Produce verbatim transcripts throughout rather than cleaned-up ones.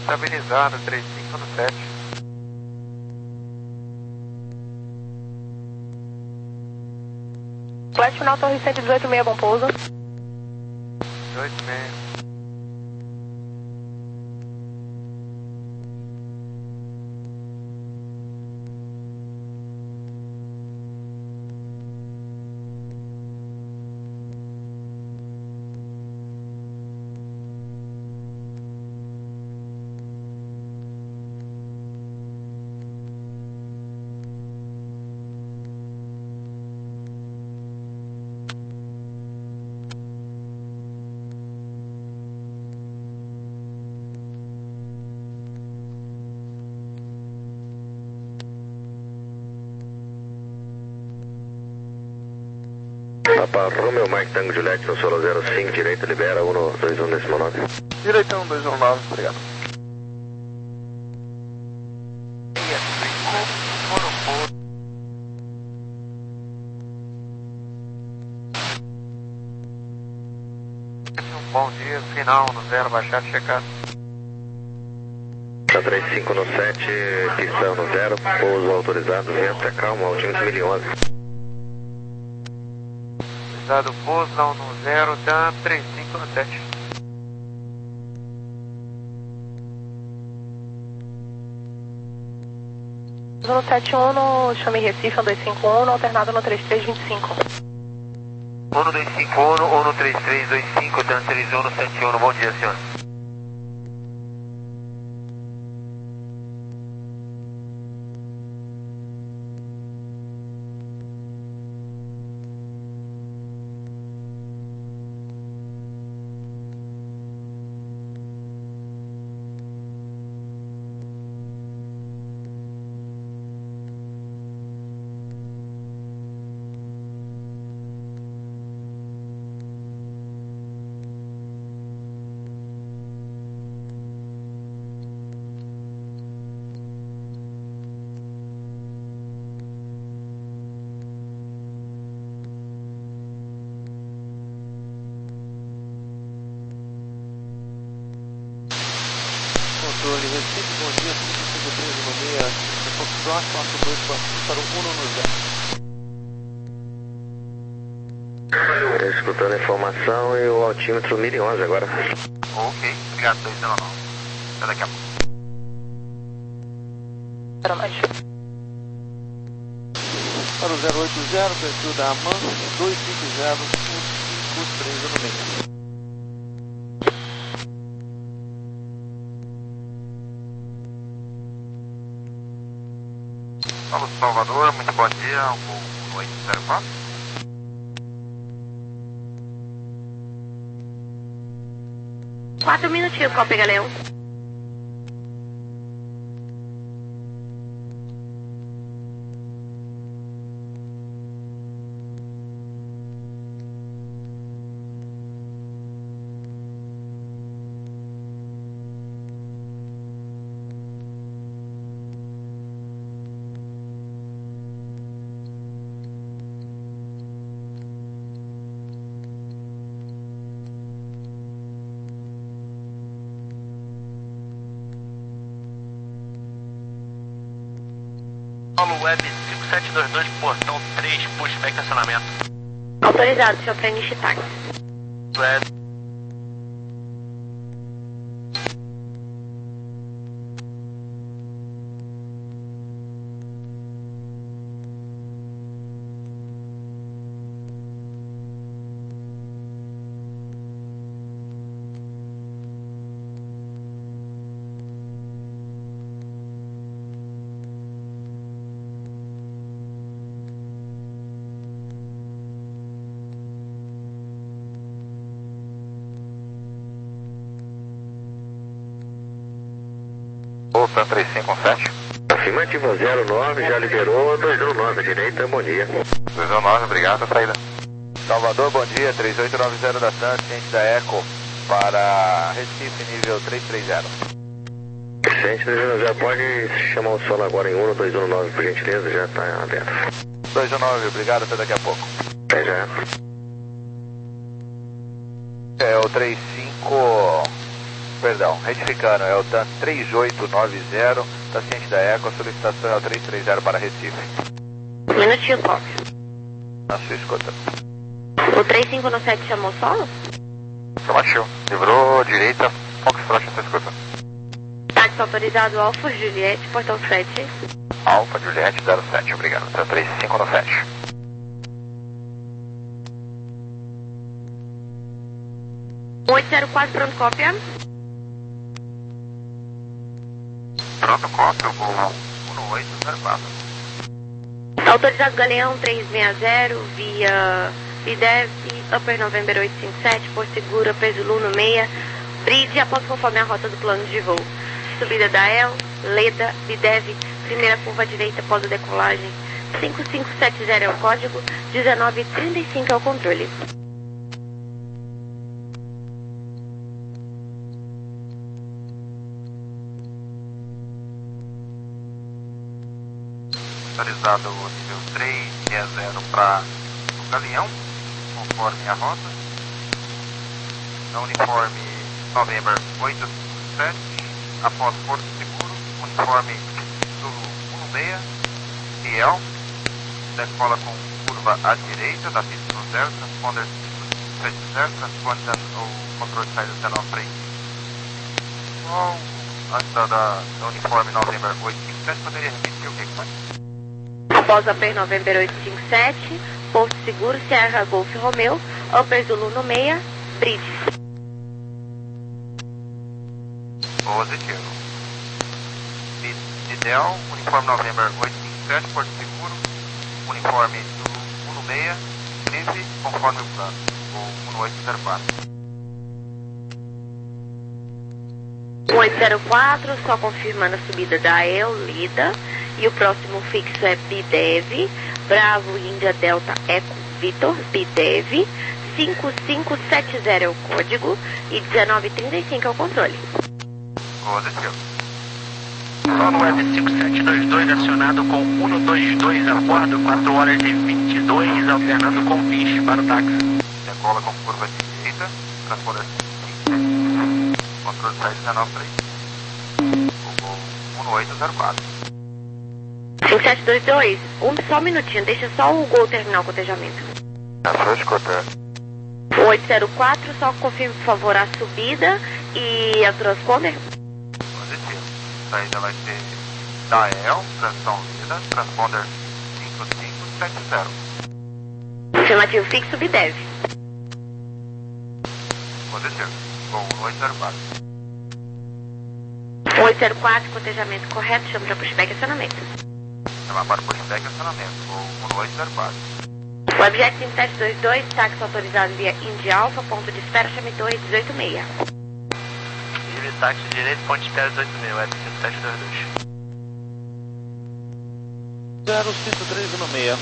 Estabilizado, três cinco no sete. Flash final, torre cento e dezoito, meia, bom pouso. dezoito, meia. Papa Romeo Mike Tango Juliette no solo zero cinco, direita, libera um dois um nesse nove. Direita um dois um nove, obrigado. Um bom dia, final no zero, baixar, checar. três cinco no sete, pistão no zero, pouso autorizado, vento é calmo, altímetro mil e onze. Dado pouso, não no zero, tá três cinco no sete. No sete um, no chame Recife, um dois cinco um, no alternado no três três dois cinco. um no dois cinco um, um no três três dois cinco, transirizou no sete um, bom dia, senhor. Controle, Recife, bom dia, cinco cinco três no meia, Foxtrot, quatro dois quatro para o um no zero. Escutando a informação e o altímetro mil e onze agora. Ok, obrigado, dois zero nove. Até daqui a pouco. Para mais. Para o zero oito zero, perfil da AMAN, dois cinco zero, cinco três no meia. Alô, Salvador, muito bom dia, o oito zero quatro. Quatro minutinhos, Copa Galeão. Paulo Web cinco sete dois dois, portão três, pushback estacionamento. Autorizado, senhor Preniche Táxi. Web. Voltando três cinco sete. Afirmativa zero nove, já liberou dois zero nove, direita, bom dia. dois zero nove, obrigado, a saída. Salvador, bom dia, três oito nove zero da TAM, ciente da Eco, para Recife, nível três três zero. Ciente três zero zero, pode chamar o solo agora em um no dois um nove, por gentileza, já está aberto. dois um nove, obrigado, até daqui a pouco. É, já. É o três cinco perdão, retificando, é o TAN três oito nove zero, da ciente da Eco, a solicitação é o três três zero para Recife. Um minutinho só. Na sua escuta. O três cinco nove sete chamou solo? Chamachou. Livrou direita, Foxtrot na sua escuta. Táxi autorizado Alfa Juliette, portão sete. Alfa Juliette zero sete, obrigado. TAN três cinco nove sete. oito zero quatro, pronto, cópia. Pronto, cópia, eu vou um oito zero quatro. Autorizado Galeão três seis zero, via Bidev, Upper November oito cinco sete, Porto Seguro, Peso Luno seis, Bridge, após conforme a rota do plano de voo. Subida da El, Leda, Bidev, primeira curva direita após a decolagem, cinco cinco sete zero é o código, dezenove trinta e cinco é o controle. Autorizado o nível três seis zero para o Galeão, conforme a rota. Na uniforme November oito cinco sete, após Porto Seguro, uniforme Zulu um seis, Riel, decola com curva à direita da pista no zero, transponder cinco sete zero, transponder o controle de saída dezenove para Bom, antes da, da, da uniforme November oito cinco sete, poderia repetir o que que foi? Após Upper November oito cinco sete, Porto Seguro, Sierra Golf Romeo, Upper Zulu no seis, Bridge. Positivo. Ideal, uniforme November oito cinco sete, Porto Seguro, uniforme Zulu um seis, Bridge, conforme o plano, ou um oito zero quatro. um oito zero quatro, só confirmando a subida da El, Lida. E o próximo fixo é Bidev, Bravo, Índia, Delta, Eco, Vitor, Bidev, cinco cinco sete zero é o código e dezenove trinta e cinco é o controle. Positivo. Solo Web cinco sete dois dois acionado com um dois dois a bordo, quatro horas e vinte e dois, alternando com pinche para o táxi. Decola com curva direita, transponder cinco, controle de saída dezenove para um oito zero quatro. cinco sete dois dois, um, só um minutinho, deixa só o Gol terminar o cotejamento. Na sua escuta. oito zero quatro, só confirme por favor a subida e a transponder. Positivo. Saída vai ser da El, transição lida, transponder cinco cinco sete zero. Afirmativo fixo, Bidev. Positivo. Voo um oito zero quatro. oito zero quatro, cotejamento correto, chama para pushback e acionamento. Chamar para o pushback e acionamento. Voo um oito zero quatro. Webjet cinco sete dois dois, táxi autorizado via Indy Alpha, ponto de espera, chame dois dezoito seis. Livre táxi direito, ponto de espera dezoito seis, Web cinco sete dois dois. zero cinco três um seis.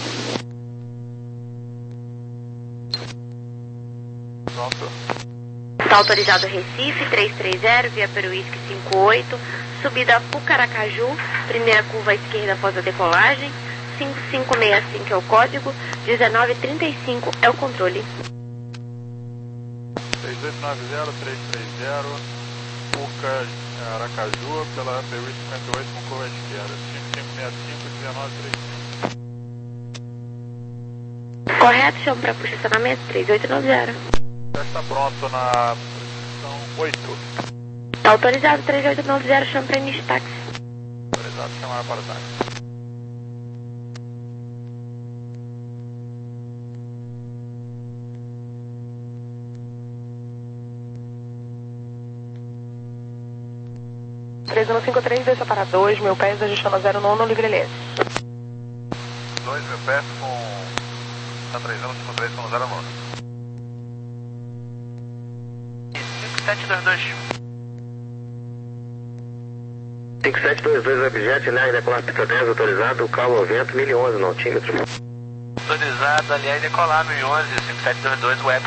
Pronto. Está autorizado Recife, três três zero, via Peruísque cinco oito, subida Pucaracaju, primeira curva à esquerda após a decolagem, cinco cinco seis cinco é o código, dezenove trinta e cinco é o controle. três oito nove zero, três três zero, Puca, Aracaju, pela P U cinquenta e oito com curva à esquerda, cinco cinco seis cinco, dezenove trinta e cinco. Correto, chamo para posicionamento três oito nove zero. Já está pronto na posição oito. Está autorizado três oito nove zero, chamo para início de táxi. Autorizado chamar para o táxi. três um cinco três, deixa para dois, mil pés, ajustando a zero nove, livre L S. dois mil pés com TAN três um cinco três com zero nove. cinco sete dois dois. cinco sete dois dois Webjet, né? Decolar pista dez, autorizado, calma ao vento, mil e onze nautímetros. Autorizado, aliás, decolar mil e onze, cinco sete dois dois, Web.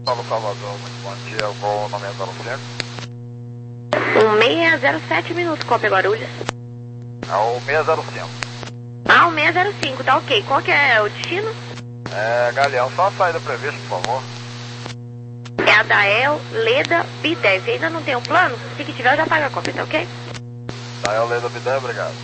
Paulo Salvador, muito bom dia, eu vou no meia zero cinco. um seis zero sete minutos, cópia Guarulhos. É o seis zero cinco. Ah, o seis zero cinco, tá ok. Qual que é o destino? É, Galeão, só a saída prevista, por favor. É a Dael Leda Bidev. Ainda não tem um plano? Se que tiver, eu já pago a cópia, tá ok? Dael Leda Bidé, obrigado.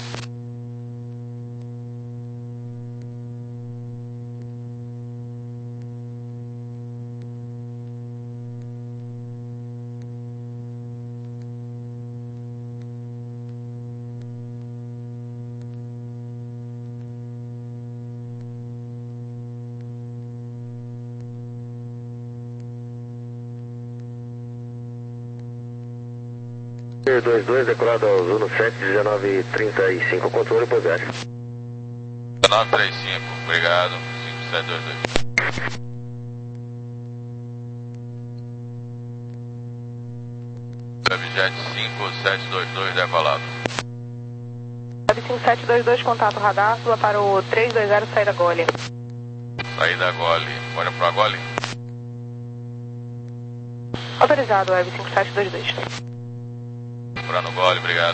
dois dois, decolado ao Zuno sete, dezenove trinta e cinco, controle por zero. dezenove trinta e cinco, obrigado, cinco sete dois dois. Webjet cinco sete dois dois, decolado. Web cinco sete dois dois, contato radar, sua para o três dois zero, saída Gole. Saída Gole, olha pro Gole. Autorizado, Web cinco sete dois dois. Procurando Gole, obrigado.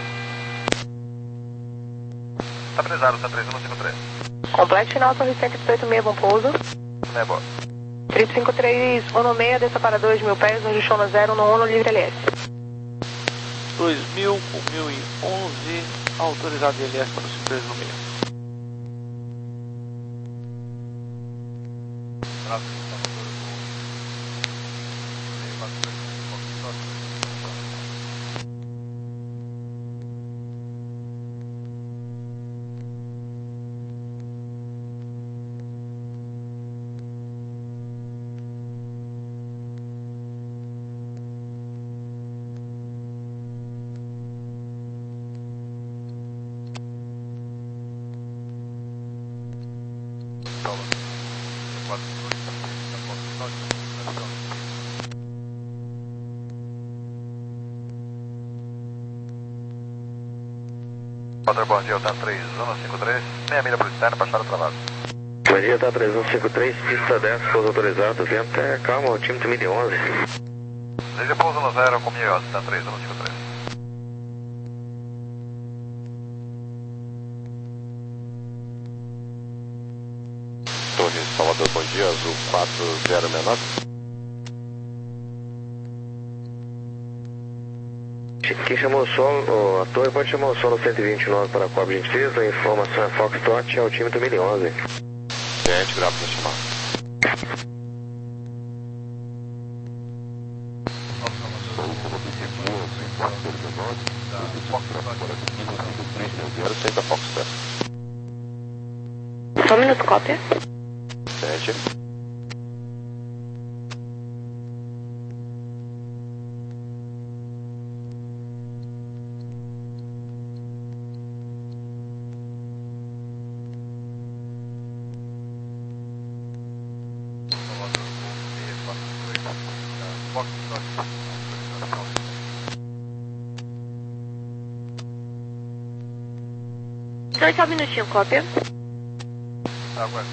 Estabilizado, T três um cinco três. Complete final, Torre cento e dezoito meia, bom pouso. Nebo. Trip cinco três um no seis, desça para dois mil pés, no Juchona zero, no um, no livre L S. dois mil com mil e onze, autorizado L S para o cinco três no meio. Padrão, bom dia, T três um cinco três, meia milha para o externo, baixada travada. Bom dia, T três um cinco três, pista dez, pouso autorizado, vento é calma, altímetro mil e onze. Desde pouso no zero com mil e onze, T três um cinco três. Torre Salvador, bom dia, azul quatro zero seis nove. Quem chamou o solo, a torre pode chamar o solo cento e vinte e nove para a Coab gentileza, a informação é Foxtrot, altímetro mil e onze. Gente, grave para chamar. Só um minuto, cópia. Sete. Dois só um minutinho, cópia. Aguarda.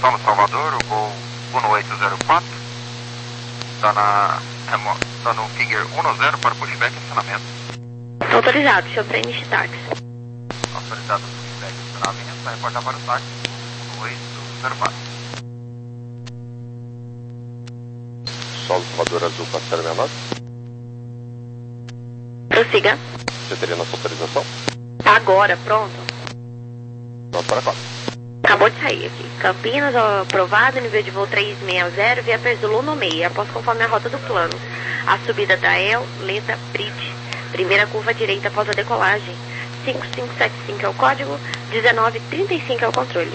Solo Salvador, o Gol um oito zero quatro. Está na, tá no Figure um zero para pushback e acionamento. Autorizado, seu finish táxi. Autorizado pushback e acionamento, vai reportar para o táxi um oito zero quatro. Solo Salvador Azul quatro zero seis nove. Prossiga. Você teria nossa autorização? Agora, pronto. Nós para quatro. Acabou de sair aqui. Campinas, aprovado, nível de voo trezentos e sessenta, via Perzulu no meio, após conforme a rota do plano. A subida da El, Leda, Bridge. Primeira curva à direita após a decolagem. cinco cinco sete cinco é o código, dezenove trinta e cinco é o controle.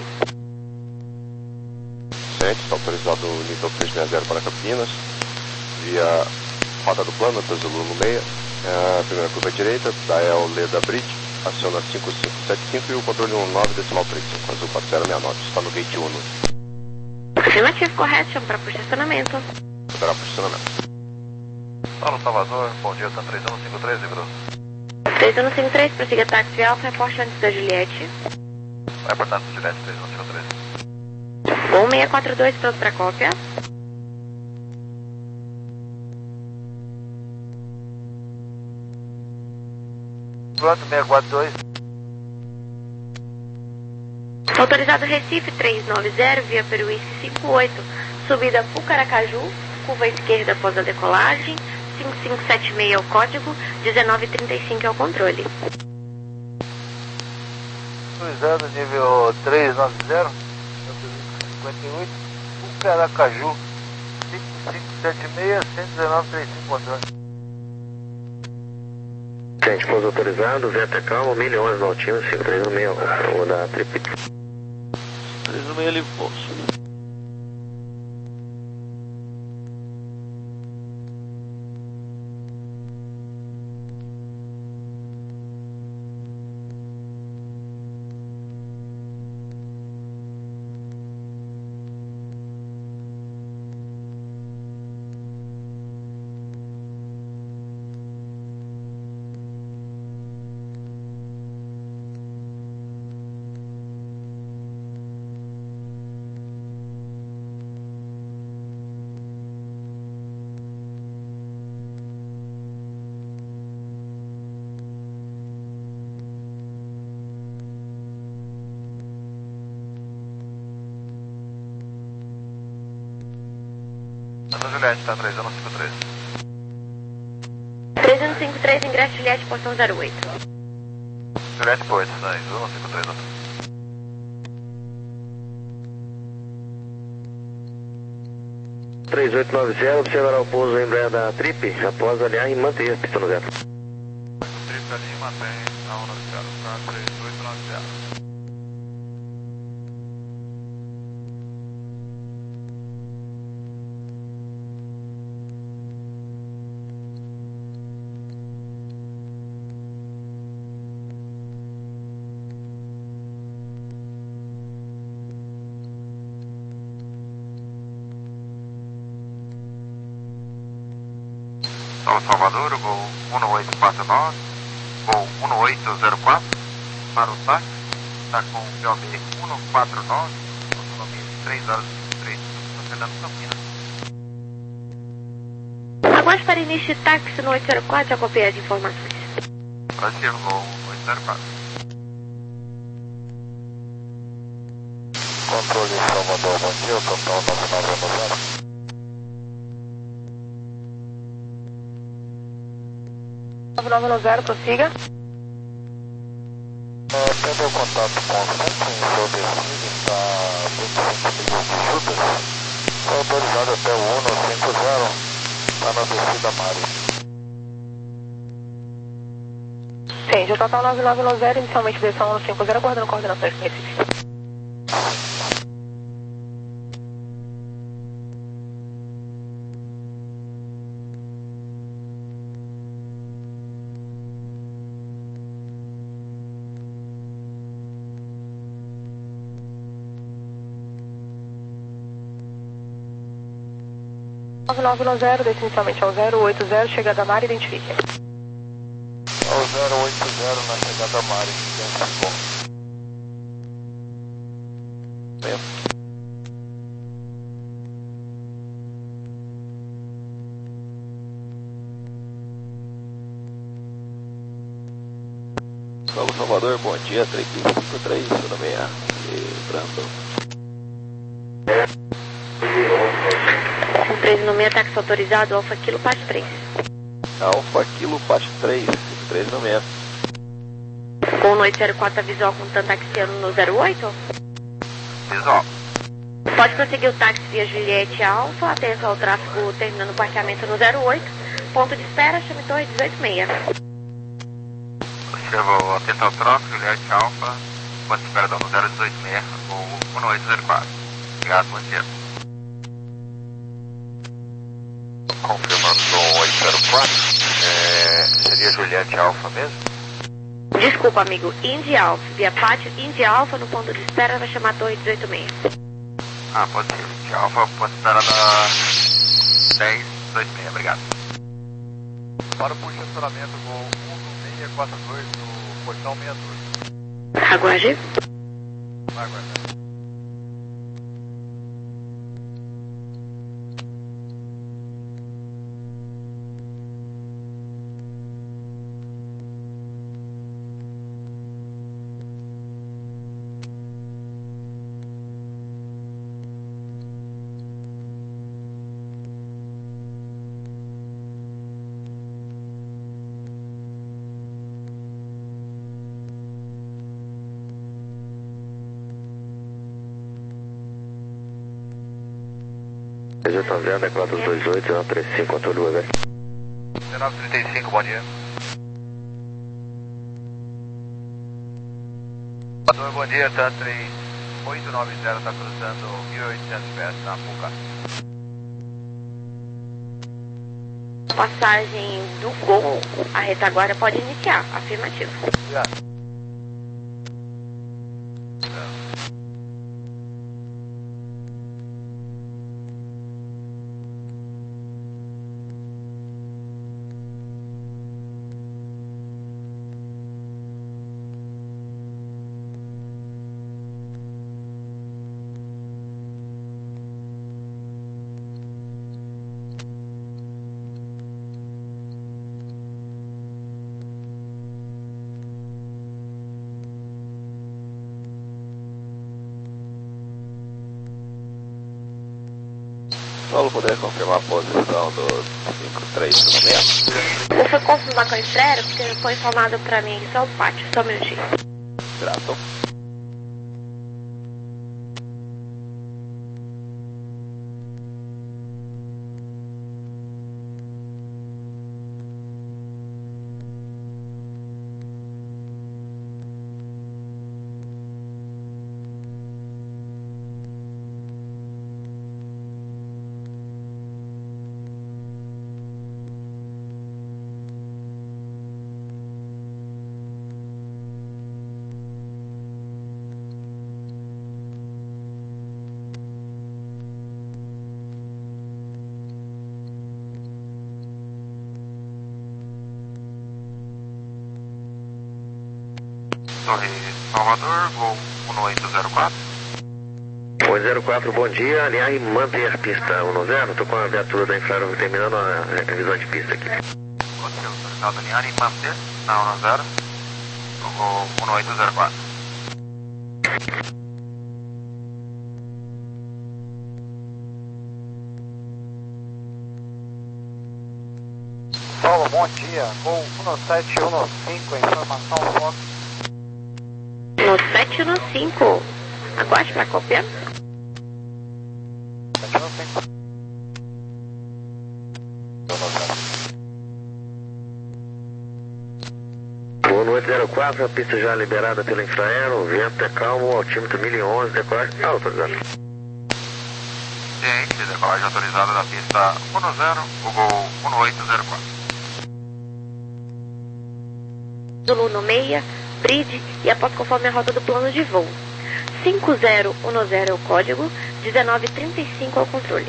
Certo, está autorizado o nível trezentos e sessenta para Campinas, via rota do plano, Perzulu no meio. A primeira curva à direita, da El, Leda, Bridge. Aciona cinco cinco sete cinco e o controle um nove decimal trinta e cinco, Azul quatro zero seis nove, está no gate um. Afirmativo, correto, chama para posicionamento. Para posicionamento. Solo Salvador, bom dia, tá três um cinco três, Igor. três um cinco três, prossiga táxi alfa, reporte antes da Juliette. Vai portar antes da Juliette, três um cinco três. um seis quatro dois, pronto para cópia. Pronto, seis quatro dois. Autorizado Recife trezentos e noventa, via Peruísque cinquenta e oito, subida Pucaracaju, curva esquerda após a decolagem, cinco cinco sete seis é o código, dezenove trinta e cinco é o controle. Autorizado nível trezentos e noventa, cinquenta e oito, Pucaracaju, cinco cinco sete seis, cento e dezenove trinta e cinco, controle. Gente, pouso autorizado, Veta Calma, mil e onze no Altima, cinco três um seis, vou dar trip. três um seis, livre pouso. Santa Juliette, tá três um cinco três. três um cinco três, ingresso Juliette, portão zero oito. Juliette, pois, três um cinco três. três oito nove zero, observará o pouso em Embraer da Trip, após alinhar e manter a pista no zero. Trip ali e mantém a um nove zero, tá? três oito nove zero. Solo Salvador, Gol um oito quatro nove, Gol um oito zero quatro, para o táxi, está com o P O B um quatro nove, autonomia de três horas e três minutos, Fernando Campinas. Aguarde para início de táxi no oito zero quatro, acompanhe as informações. Brasil, Gol oito zero quatro. Controle Salvador, bom dia, total nove nove zero. nove nove zero, prossiga. Tendo o contato com o centro em seu destino, está vinte e cinco milhões de jutas. Foi autorizado até o um cinco zero, está na descida Mari. Sim, o total nove nove zero, inicialmente direção um cinco zero, aguardando coordenações para Recife. nove nove zero, desce inicialmente ao zero oito zero, chegada a Mari, identifique. Ao zero oito zero na chegada a Mari, identificou. Paulo Salvador, bom dia, três cinco três, seu nome é Brandon. cinco três no meio, táxi autorizado, Alfa Kilo Pacho três. Alfa Kilo Pacho três, cinco três no meio. Com noite zero quatro, visual com taxiano no zero oito? Visual. Pode prosseguir o táxi via Juliette Alfa, atenção ao tráfego terminando o parqueamento no zero oito. Ponto de espera, chame Torre dezoito seis. Observo atenção ao tráfego, Juliette Alfa, ponto de espera no zero dezoito seis, ou um oito zero quatro. Obrigado, bom dia. Confirmação oito zero quatro, é, seria Juliette Alfa mesmo? Desculpa, amigo, Indy Alfa, via pátio Indy Alfa no ponto de espera, vai chamar Torre dezoito seis. Ah, pode ser, Indy Alfa, ponto de espera da dez dezoito seis, obrigado. Para o posicionamento voo um seis quatro dois no portão sessenta e dois. Aguarde. Aguarde. J zero, quatro dois oito, zero três cinco, controle U V. dezenove trinta e cinco, bom dia. Bom dia, tá três oito nove zero, está cruzando mil e oitocentos pés na Puca. Passagem do Gol, a retaguarda pode iniciar, afirmativo. Obrigado. Paulo, poderia confirmar a posição do cinco três no meio? Eu fui confirmar com a Estrela, porque foi informado pra mim só o pátio, só um minutinho. Grato. Torre Salvador, voo um oito zero quatro. oito zero quatro, bom dia. Aliás, manter a pista um zero. Estou com a viatura da Infraero terminando a revisão de pista aqui. Você autorizado a alinhar e manter na um zero, voo um oito zero quatro. Paulo, bom dia. Voo um sete um cinco, informação Fox. No sete no cinco. Aguarde para copiar. Voo no oito zero quatro, a pista já liberada pela Infraero, o vento é calmo, altímetro mil e onze, decolagem autorizada. Ciente, decolagem autorizada da pista um zero, o voo um oito zero quatro. Zulu no meia, bridge e após conforme a rota do plano de voo. cinco zero um zero é o código, dezenove trinta e cinco é o controle.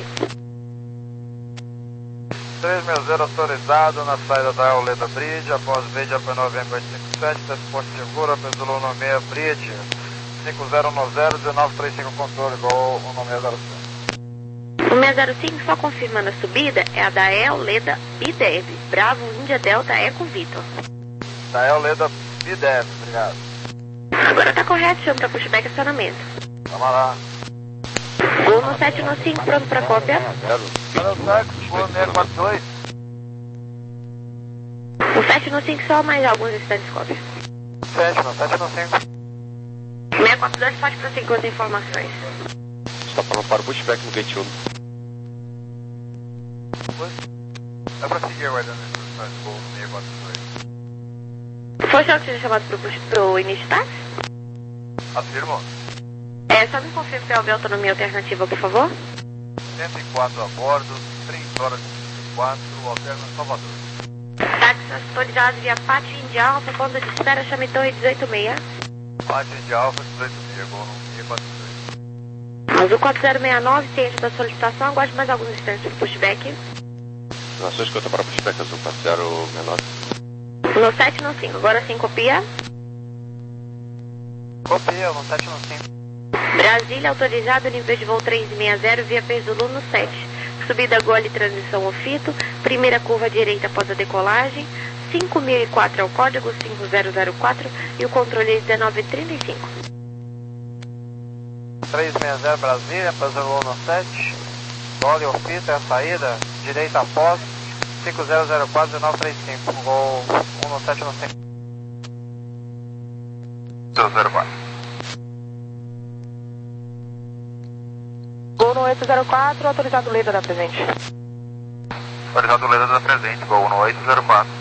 três seis zero autorizado na saída da Euleda Bridge, após Bridge Apple November oito cinco sete, transporte seguro, Zulu no meia, Bridge, cinco zero um zero, dezenove trinta e cinco controle, Gol um seis zero cinco. um seis zero cinco, só confirmando a subida, é a da Euleda Bidev, Bravo Índia Delta Eco Vitor. Da Euleda B dez, obrigado. Agora tá correto, chama pra pushback acionamento. Vamos lá. Gol no sete no cinco, pronto pra cópia. Alô, Saco, Gol seis quatro dois. No sete no cinco, só mais alguns instantes cópia. sete no sete no cinco. seis quatro dois, pode prosseguir com as informações. Está falando para o pushback no gate um. É pra seguir aguardando as instruções do Gol seis quatro dois. Foi só que seja chamado pro, pro início de táxi? Afirmo. É, só me confirma se houver autonomia alternativa, por favor. cento e quatro a bordo, três horas e trinta e quatro, alterna Salvador. Táxi autorizado via Pátio India Alfa, ponto de espera, chame Torre dezoito seis. Pátio India Alfa, dezoito seis, Gol no seis quatro dois. Azul quatro zero seis nove, ciente da solicitação, aguarde mais alguns instantes pro pushback. Nação escuta para pushback azul quatro zero seis nove. No sete no cinco, agora sim copia. Copia, no sete no cinco. Brasília, autorizado, nível de voo trezentos e sessenta, via Perzulu no sete. Subida Gole, transição Ofito, primeira curva à direita após a decolagem, cinco mil e quatro é o código, cinco zero zero quatro e o controle é dezenove trinta e cinco. trezentos e sessenta Brasília, Perzulu no sete. Gole, Ofito, é a saída, direita após, cinco zero zero quatro, dezenove trinta e cinco. Gol um no sete no cinco. zero zero quatro. Gol no oito zero quatro, autorizado Leda da presente. Autorizado Leda da presente, Gol no oito zero quatro.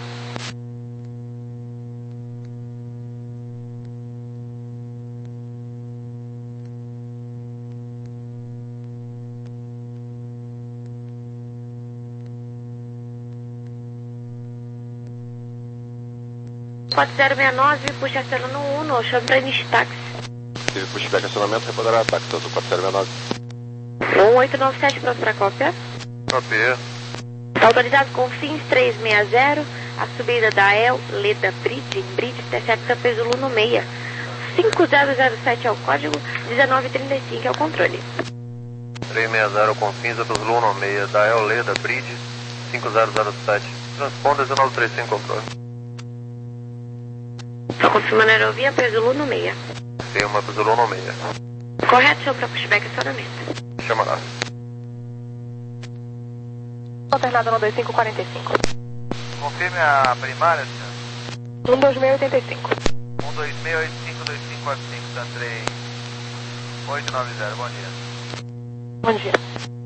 quatro zero seis nove, puxa acionando no um, no chame para início de táxi. Teve pushback acionamento, repoderá táxi azul quatro zero seis nove. um oito nove sete, pronto para cópia. Copia. Autorizado com fins trezentos e sessenta, a subida da El, Leda Bridge, em Bridge, intercepta Perzulu no seis. cinco zero zero sete é o código, dezenove trinta e cinco é o controle. trezentos e sessenta com fins a Perzulu no seis, da El Leda Bridge, cinco zero zero sete. Transponder dezenove trinta e cinco, controle. Só confirmando a aerovia, Perzulu no seis. Tem uma Perzulu no seis. Correto, chama para pushback acionamento. Chama lá. Alternado no dois cinco quatro cinco. Confirme a primária, senhor. um dois seis oito cinco. um dois seis oito cinco dois cinco quatro cinco, San três oito nove zero, bom dia. Bom dia.